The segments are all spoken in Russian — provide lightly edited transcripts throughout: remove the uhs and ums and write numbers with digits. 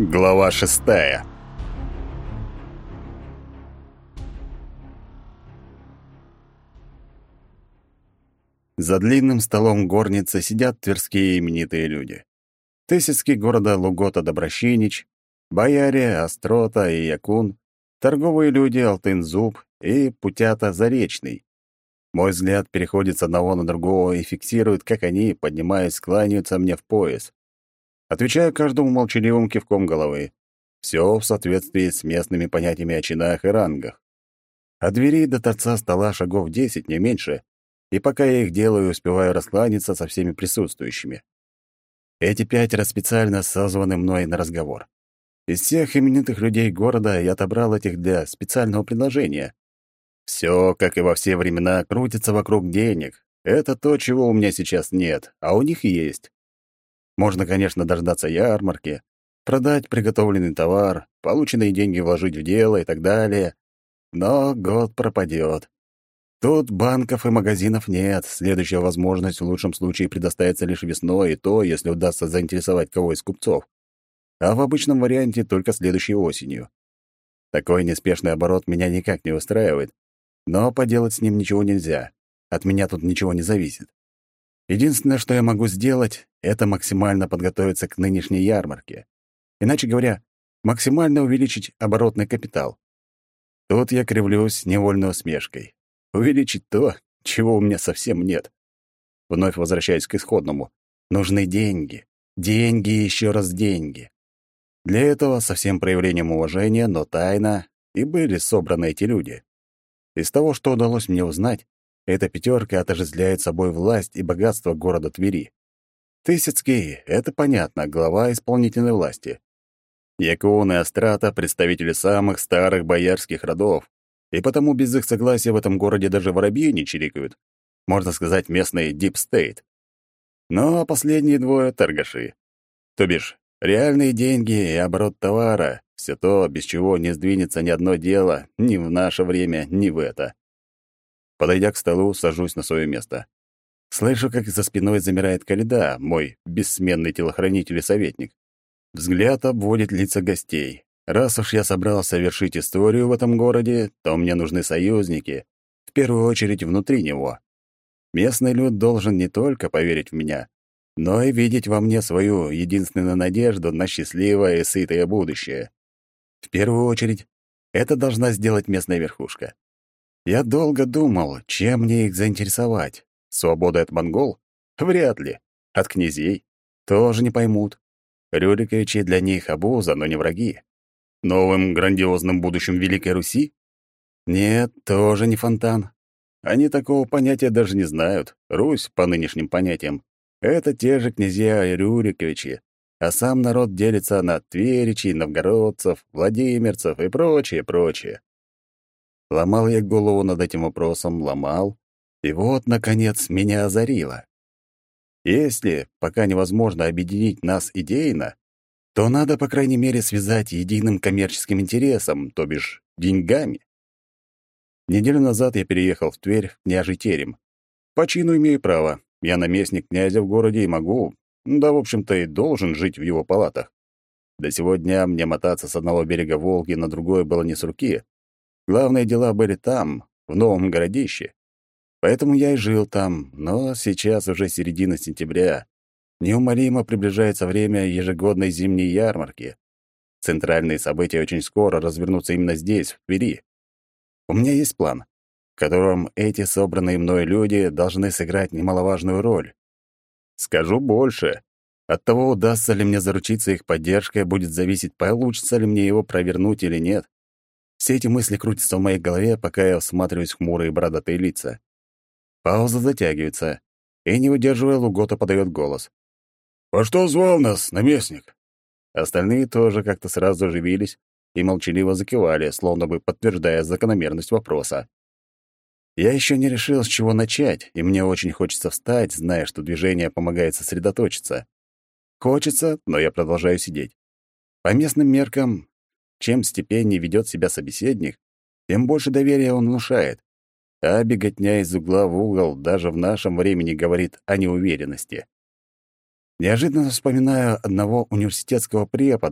Глава 6. За длинным столом горницы сидят тверские именитые люди. Тысяцкий города Лугота-Доброщинич, бояре Острота и Якун, торговые люди Алтын-Зуб и Путята-Заречный. Мой взгляд переходит с одного на другого и фиксирует, как они, поднимаясь, кланяются мне в пояс. Отвечаю каждому молчаливым кивком головы. Все в соответствии с местными понятиями о чинах и рангах. От двери до торца стола шагов 10, не меньше, и пока я их делаю, успеваю раскланяться со всеми присутствующими. Эти 5 специально созваны мной на разговор. Из всех именитых людей города я отобрал этих для специального предложения. Все, как и во все времена, крутится вокруг денег. Это то, чего у меня сейчас нет, а у них есть. Можно, конечно, дождаться ярмарки, продать приготовленный товар, полученные деньги вложить в дело и так далее. Но год пропадет. Тут банков и магазинов нет. Следующая возможность в лучшем случае предоставится лишь весной, и то, если удастся заинтересовать кого из купцов. А в обычном варианте только следующей осенью. Такой неспешный оборот меня никак не устраивает, но поделать с ним ничего нельзя. От меня тут ничего не зависит. Единственное, что я могу сделать, это максимально подготовиться к нынешней ярмарке. Иначе говоря, максимально увеличить оборотный капитал. Тут я кривлюсь с невольной усмешкой. Увеличить то, чего у меня совсем нет. Вновь возвращаюсь к исходному. Нужны деньги. Деньги и еще раз деньги. Для этого, со всем проявлением уважения, но тайно, и были собраны эти люди. Из того, что удалось мне узнать, эта 5 отождествляет собой власть и богатство города Твери. Тысяцкий — это понятно, глава исполнительной власти. Якун и Острата — представители самых старых боярских родов, и потому без их согласия в этом городе даже воробьи не чирикают. Можно сказать, местный дипстейт. Но последние 2 — торгаши. То бишь, реальные деньги и оборот товара — все то, без чего не сдвинется ни одно дело ни в наше время, ни в это. Подойдя к столу, сажусь на свое место. Слышу, как за спиной замирает Каледа, мой бессменный телохранитель и советник. Взгляд обводит лица гостей. Раз уж я собрался вершить историю в этом городе, то мне нужны союзники, в первую очередь внутри него. Местный люд должен не только поверить в меня, но и видеть во мне свою единственную надежду на счастливое и сытое будущее. В первую очередь, это должна сделать местная верхушка. Я долго думал, чем мне их заинтересовать. Свободой от монгол? Вряд ли. От князей? Тоже не поймут. Рюриковичи для них обуза, но не враги. Новым грандиозным будущим Великой Руси? Нет, тоже не фонтан. Они такого понятия даже не знают. Русь, по нынешним понятиям, это те же князья и Рюриковичи, а сам народ делится на тверичей, новгородцев, владимирцев и прочее. Ломал я голову над этим вопросом, ломал, и вот, наконец, меня озарило. Если пока невозможно объединить нас идейно, то надо, по крайней мере, связать единым коммерческим интересом, то бишь деньгами. Неделю назад я переехал в Тверь, в княжий терем. По чину имею право. Я наместник князя в городе и могу, да, в общем-то, и должен жить в его палатах. До сего дня мне мотаться с одного берега Волги на другой было не с руки. Главные дела были там, в новом городище. Поэтому я и жил там, но сейчас уже середина сентября. Неумолимо приближается время ежегодной зимней ярмарки. Центральные события очень скоро развернутся именно здесь, в Твери. У меня есть план, в котором эти собранные мной люди должны сыграть немаловажную роль. Скажу больше. От того, удастся ли мне заручиться их поддержкой, будет зависеть, получится ли мне его провернуть или нет. Все эти мысли крутятся в моей голове, пока я всматриваюсь в хмурые бородатые лица. Пауза затягивается, и, не удерживая, Лугота подает голос. «По что звал нас, наместник?» Остальные тоже как-то сразу оживились и молчаливо закивали, словно бы подтверждая закономерность вопроса. Я еще не решил, с чего начать, и мне очень хочется встать, зная, что движение помогает сосредоточиться. Хочется, но я продолжаю сидеть. По местным меркам, чем степеннее ведет себя собеседник, тем больше доверия он внушает. А беготня из угла в угол даже в нашем времени говорит о неуверенности. Неожиданно вспоминаю одного университетского препода,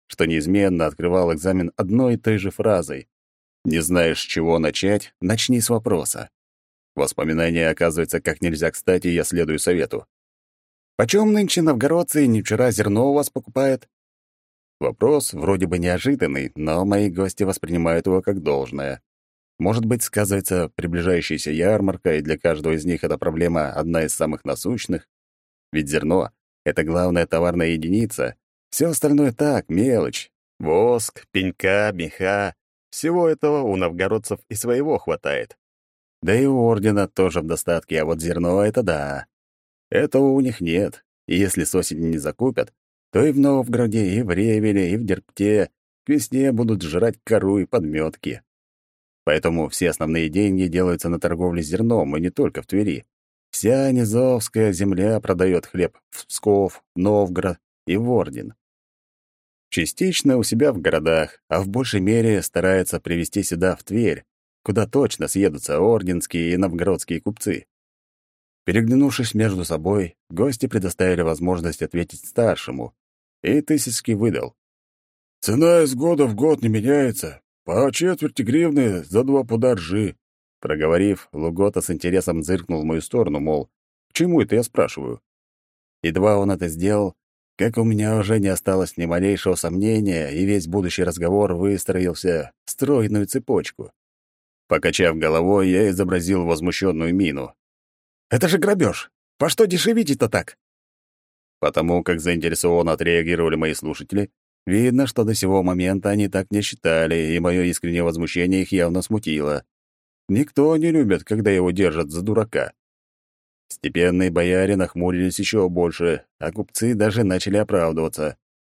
что неизменно открывал экзамен одной и той же фразой. «Не знаешь, с чего начать? Начни с вопроса». Воспоминания, оказывается, как нельзя кстати, я следую совету. «Почем нынче новгородцы не вчера зерно у вас покупают?» Вопрос вроде бы неожиданный, но мои гости воспринимают его как должное. Может быть, сказывается приближающаяся ярмарка, и для каждого из них эта проблема одна из самых насущных? Ведь зерно — это главная товарная единица. Все остальное так, мелочь. Воск, пенька, меха — всего этого у новгородцев и своего хватает. Да и у ордена тоже в достатке, а вот зерно — это да. Этого у них нет, и если с осени не закупят, то и в Новгороде, и в Ревеле, и в Дерпте к весне будут жрать кору и подметки. Поэтому все основные деньги делаются на торговле зерном, и не только в Твери. Вся низовская земля продает хлеб в Псков, Новгород и в Орден. Частично у себя в городах, а в большей мере старается привезти сюда, в Тверь, куда точно съедутся орденские и новгородские купцы. Переглянувшись между собой, гости предоставили возможность ответить старшему, и Тысяцкий выдал. «Цена из года в год не меняется. По четверти гривны за 2 пуда ржи». Проговорив, Лугота с интересом зыркнул в мою сторону, мол, к чему это я спрашиваю? Едва он это сделал, как у меня уже не осталось ни малейшего сомнения, и весь будущий разговор выстроился в стройную цепочку. Покачав головой, я изобразил возмущенную мину. «Это же грабеж! По что дешевите-то так?» Потому как заинтересованно отреагировали мои слушатели, видно, что до сего момента они так не считали, и мое искреннее возмущение их явно смутило. Никто не любит, когда его держат за дурака. Степенные бояре нахмурились еще больше, а купцы даже начали оправдываться.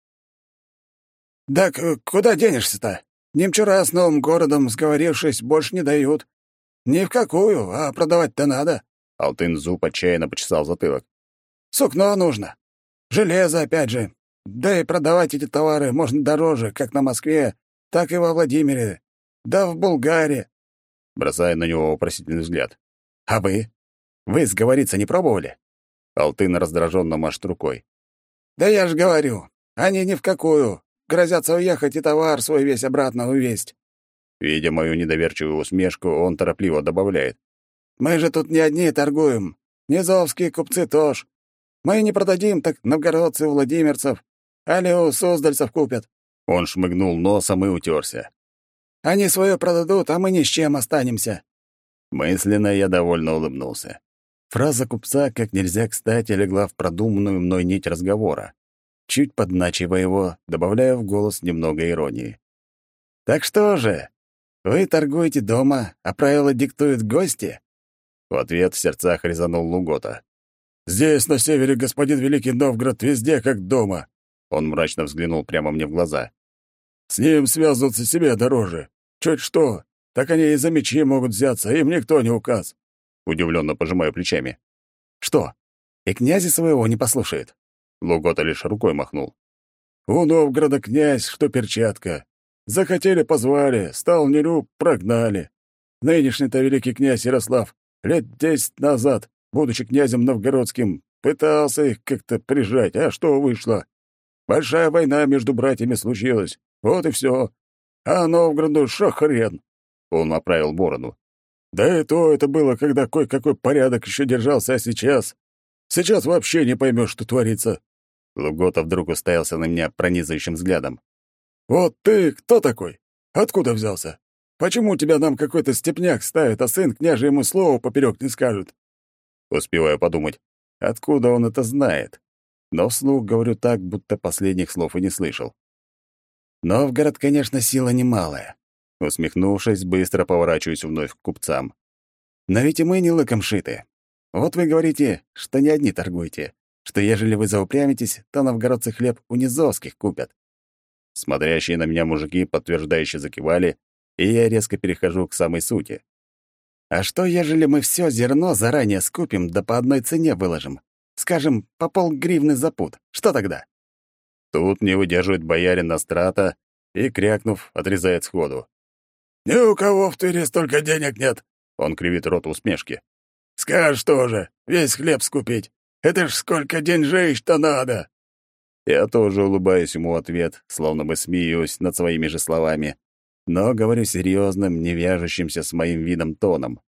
«Да куда денешься-то? Немчура с новым городом, сговорившись, больше не дают. Ни в какую, а продавать-то надо». Алтын Зуб отчаянно почесал затылок. «Сукно нужно. Железо, опять же. Да и продавать эти товары можно дороже, как на Москве, так и во Владимире. Да в Булгарии». Бросая на него вопросительный взгляд. «А вы? Вы сговориться не пробовали?» Алтын раздраженно машет рукой. «Да я ж говорю, они ни в какую. Грозятся уехать и товар свой весь обратно увезть». Видя мою недоверчивую усмешку, он торопливо добавляет. «Мы же тут не одни торгуем. Низовские купцы тоже. Мы не продадим, так новгородцы у владимирцев, али у суздальцев купят». Он шмыгнул носом и утерся. «Они свое продадут, а мы ни с чем останемся». Мысленно я довольно улыбнулся. Фраза купца как нельзя кстати легла в продуманную мной нить разговора. Чуть подначивая его, добавляя в голос немного иронии. «Так что же, вы торгуете дома, а правила диктуют гости?» В ответ в сердцах резанул Лугота. «Здесь, на севере, господин Великий Новгород, везде как дома». Он мрачно взглянул прямо мне в глаза. «С ним связываться себе дороже. Чуть что, так они и за мечи могут взяться, им никто не указ». Удивленно пожимаю плечами. «Что, и князя своего не послушает?» Лугота лишь рукой махнул. «У Новгорода князь, что перчатка. Захотели — позвали, стал не люб — прогнали. Нынешний-то великий князь Ярослав лет 10 назад, будучи князем новгородским, пытался их как-то прижать, а что вышло? Большая война между братьями случилась, вот и все. А Новгороду шо хрен?» Он оправил бороду. «Да и то это было, когда кое-какой порядок еще держался, а сейчас... Сейчас вообще не поймешь, что творится». Лугота вдруг уставился на меня пронизывающим взглядом. «Вот ты кто такой? Откуда взялся? Почему тебя нам какой-то степняк ставит, а сын княжий ему слова поперек не скажет?» Успеваю подумать, откуда он это знает. Но вслух говорю так, будто последних слов и не слышал. «Новгород, конечно, сила немалая». Усмехнувшись, быстро поворачиваюсь вновь к купцам. «Но ведь и мы не лыком шиты. Вот вы говорите, что не одни торгуете, что ежели вы заупрямитесь, то новгородцы хлеб у низовских купят». Смотрящие на меня мужики подтверждающе закивали, и я резко перехожу к самой сути. «А что, ежели мы все зерно заранее скупим, да по одной цене выложим? Скажем, по полгривны за пуд. Что тогда?» Тут не выдерживает боярин Настрата и, крякнув, отрезает сходу. «Ни у кого в Твери столько денег нет!» Он кривит рот в усмешке. «Скажешь тоже, весь хлеб скупить. Это ж сколько деньжищ-то надо!» Я тоже улыбаюсь ему в ответ, словно бы смеюсь над своими же словами, но говорю серьезным, не вяжущимся с моим видом тоном.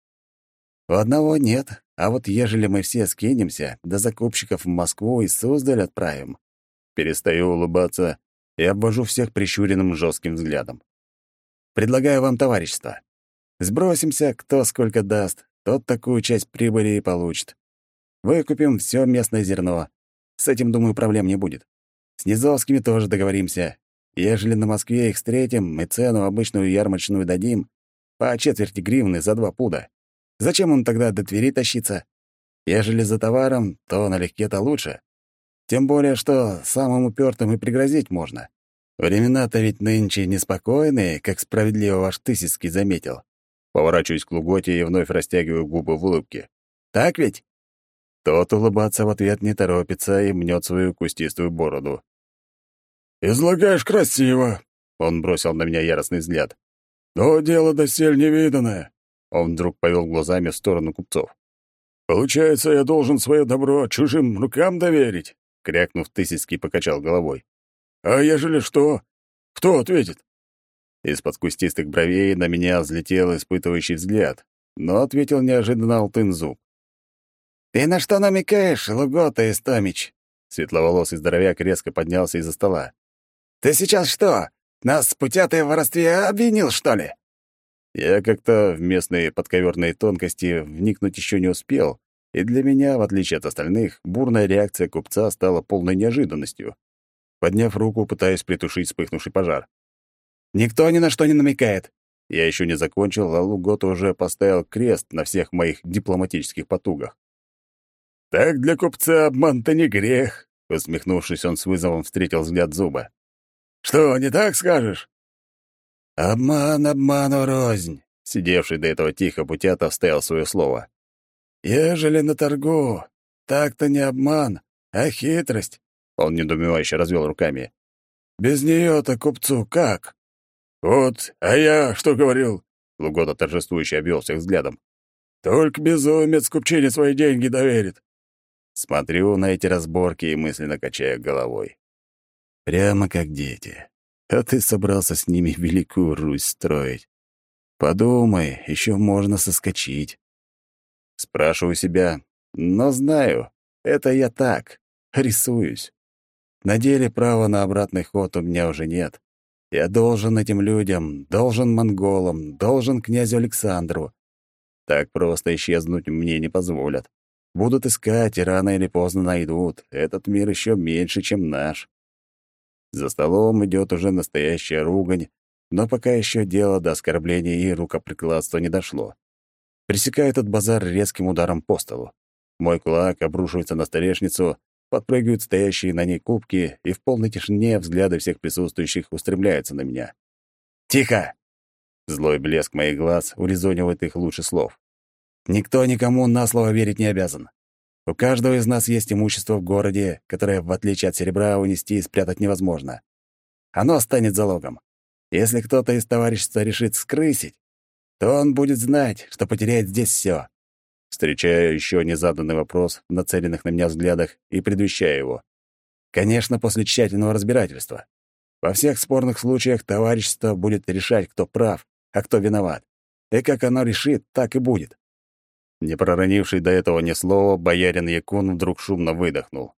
У одного нет, а вот ежели мы все скинемся, до закупщиков в Москву и Суздаль отправим. Перестаю улыбаться и обвожу всех прищуренным жестким взглядом. Предлагаю вам товарищество. Сбросимся, кто сколько даст, тот такую часть прибыли и получит. Выкупим все местное зерно. С этим, думаю, проблем не будет. С низовскими тоже договоримся. Ежели на Москве их встретим, мы цену обычную ярмарочную дадим по четверти гривны за 2 пуда. Зачем он тогда до Твери тащиться? Ежели за товаром, то налегке-то лучше. Тем более, что самым упертым и пригрозить можно. Времена-то ведь нынче неспокойные, как справедливо ваш Тысяцкий заметил. Поворачиваюсь к Луготе и вновь растягиваю губы в улыбке. Так ведь? Тот улыбаться в ответ не торопится и мнет свою кустистую бороду. «Излагаешь красиво», — он бросил на меня яростный взгляд. «Но дело досель невиданное». Он вдруг повел глазами в сторону купцов. «Получается, я должен свое добро чужим рукам доверить?» Крякнув, Тысяцкий покачал головой. «А ежели что? Кто ответит?» Из-под кустистых бровей на меня взлетел испытывающий взгляд, но ответил неожиданно Алтын-Зуб. «Ты на что намекаешь, Лугота Истомич?» Светловолосый здоровяк резко поднялся из-за стола. «Ты сейчас что, нас с путятой в воровстве обвинил, что ли?» Я как-то в местные подковерные тонкости вникнуть еще не успел, и для меня, в отличие от остальных, бурная реакция купца стала полной неожиданностью. Подняв руку, пытаясь притушить вспыхнувший пожар. «Никто ни на что не намекает!» Я еще не закончил, а Лугот уже поставил крест на всех моих дипломатических потугах. «Так для купца обман-то не грех», — усмехнувшись, он с вызовом встретил взгляд Зуба. «Что, не так скажешь?» «Обман обману рознь», — сидевший до этого тихо Путята вставил свое слово. «Ежели на торгу, так-то не обман, а хитрость», — он недоумевающе развел руками. «Без нее-то купцу как?» «Вот, а я что говорил?» — Лугота торжествующе обвел всех взглядом. «Только безумец купчине свои деньги доверит». Смотрю на эти разборки и мысленно качаю головой. Прямо как дети. А ты собрался с ними Великую Русь строить. Подумай, еще можно соскочить. Спрашиваю себя, но знаю, это я так, рисуюсь. На деле права на обратный ход у меня уже нет. Я должен этим людям, должен монголам, должен князю Александру. Так просто исчезнуть мне не позволят. Будут искать, и рано или поздно найдут. Этот мир еще меньше, чем наш. За столом идет уже настоящая ругань, но пока еще дело до оскорбления и рукоприкладства не дошло. Пресекаю этот базар резким ударом по столу. Мой кулак обрушивается на столешницу, подпрыгивают стоящие на ней кубки, и в полной тишине взгляды всех присутствующих устремляются на меня. «Тихо!» Злой блеск моих глаз урезонивает их лучше слов. «Никто никому на слово верить не обязан. У каждого из нас есть имущество в городе, которое, в отличие от серебра, унести и спрятать невозможно. Оно станет залогом. Если кто-то из товарищества решит скрысить, то он будет знать, что потеряет здесь все. Встречаю еще незаданный вопрос в нацеленных на меня взглядах и предвещаю его. Конечно, после тщательного разбирательства. Во всех спорных случаях товарищество будет решать, кто прав, а кто виноват. И как оно решит, так и будет. Не проронивший до этого ни слова, боярин Якун вдруг шумно выдохнул.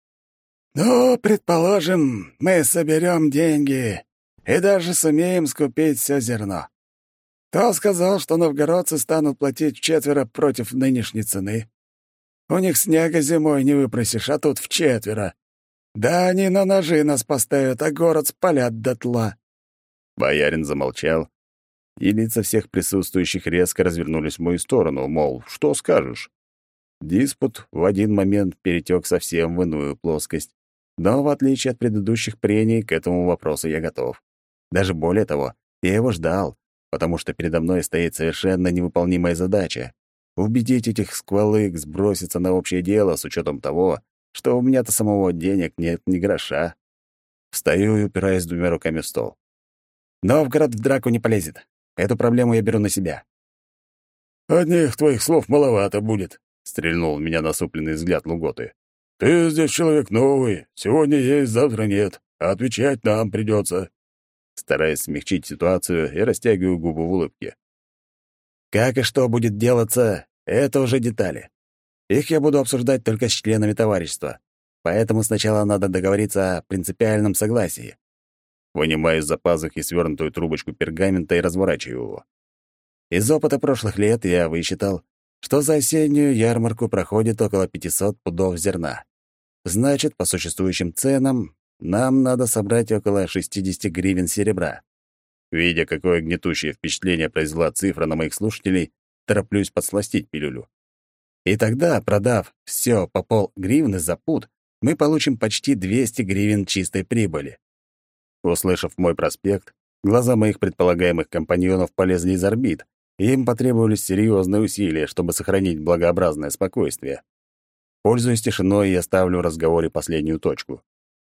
«Ну, предположим, мы соберем деньги и даже сумеем скупить все зерно. Кто сказал, что новгородцы станут платить вчетверо против нынешней цены? У них снега зимой не выпросишь, а тут вчетверо. Да они на ножи нас поставят, а город спалят дотла». Боярин замолчал, и лица всех присутствующих резко развернулись в мою сторону, мол, что скажешь? Диспут в один момент перетек совсем в иную плоскость, но, в отличие от предыдущих прений, к этому вопросу я готов. Даже более того, я его ждал, потому что передо мной стоит совершенно невыполнимая задача — убедить этих сквалык сброситься на общее дело с учетом того, что у меня-то самого денег нет ни гроша. Встаю и упираюсь 2 руками в стол. Новгород в драку не полезет. Эту проблему я беру на себя. «Одних твоих слов маловато будет», — стрельнул в меня насупленный взгляд Луготы. «Ты здесь человек новый. Сегодня есть, завтра нет. А отвечать нам придется». Стараясь смягчить ситуацию, я растягиваю губы в улыбке. Как и что будет делаться, это уже детали. Их я буду обсуждать только с членами товарищества. Поэтому сначала надо договориться о принципиальном согласии. Вынимаю из-за пазухи свернутую трубочку пергамента и разворачиваю его. Из опыта прошлых лет я высчитал, что за осеннюю ярмарку проходит около 500 пудов зерна. Значит, по существующим ценам нам надо собрать около 60 гривен серебра. Видя, какое гнетущее впечатление произвела цифра на моих слушателей, тороплюсь подсластить пилюлю. И тогда, продав все по полгривны за пуд, мы получим почти 200 гривен чистой прибыли. Услышав мой проспект, глаза моих предполагаемых компаньонов полезли из орбит, и им потребовались серьезные усилия, чтобы сохранить благообразное спокойствие. Пользуясь тишиной, я ставлю в разговоре последнюю точку.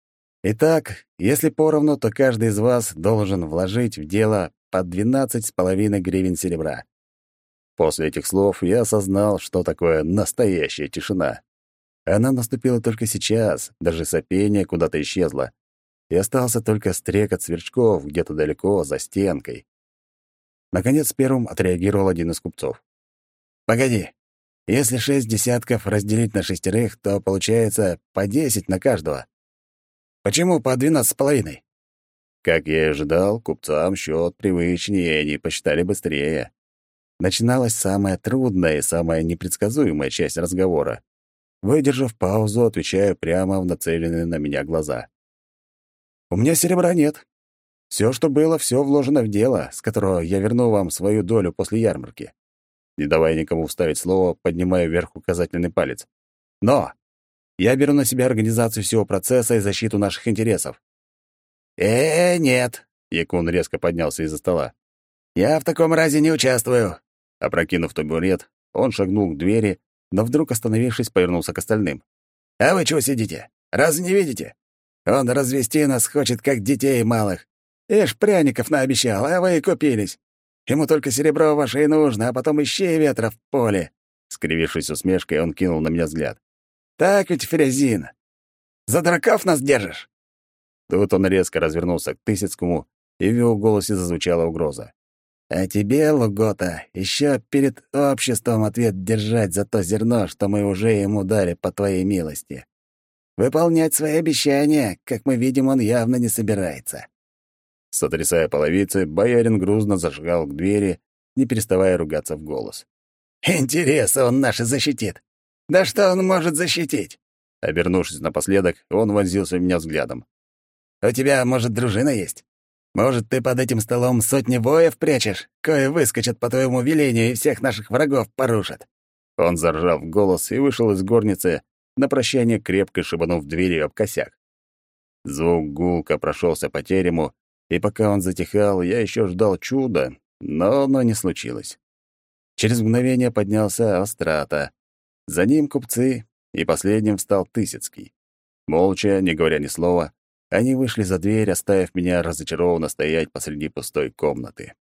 Итак, если поровну, то каждый из вас должен вложить в дело по 12,5 гривен серебра. После этих слов я осознал, что такое настоящая тишина. Она наступила только сейчас, даже сопение куда-то исчезло, и остался только стрекот сверчков где-то далеко за стенкой. Наконец первым отреагировал один из купцов. «Погоди, если 6 десятков разделить на 6, то получается по 10 на каждого. Почему по 12,5?» Как я и ожидал, купцам счет привычнее, и они посчитали быстрее. Начиналась самая трудная и самая непредсказуемая часть разговора. Выдержав паузу, отвечаю прямо в нацеленные на меня глаза. «У меня серебра нет. Все, что было, все вложено в дело, с которого я верну вам свою долю после ярмарки». Не давая никому вставить слово, поднимаю вверх указательный палец. «Но я беру на себя организацию всего процесса и защиту наших интересов». Нет!» — Якун резко поднялся из-за стола. «Я в таком разе не участвую». Опрокинув табурет, он шагнул к двери, но вдруг, остановившись, повернулся к остальным. «А вы чего сидите? Разве не видите? Он развести нас хочет, как детей малых. Ишь, пряников наобещал, а вы и купились. Ему только серебро ваше и нужно, а потом ищи ветра в поле». Скривившись усмешкой, он кинул на меня взгляд. «Так ведь, Ферезин, за дураков нас держишь?» Тут он резко развернулся к Тысяцкому, и в его голосе зазвучала угроза. «А тебе, Лугота, еще перед обществом ответ держать за то зерно, что мы уже ему дали по твоей милости. Выполнять свои обещания, как мы видим, он явно не собирается». Сотрясая половицы, боярин грузно зашагал к двери, не переставая ругаться в голос. «Интересы он наши защитит! Да что он может защитить?» Обернувшись напоследок, он вонзился в меня взглядом. «У тебя, может, дружина есть? Может, ты под этим столом сотни воев прячешь, кое выскочат по твоему велению и всех наших врагов порушат?» Он заржал в голос и вышел из горницы, на прощание крепко шибанув дверью об косяк. Звук гулко прошелся по терему, и пока он затихал, я еще ждал чуда, но оно не случилось. Через мгновение поднялся Острата. За ним купцы, и последним встал Тысяцкий. Молча, не говоря ни слова, они вышли за дверь, оставив меня разочарованно стоять посреди пустой комнаты.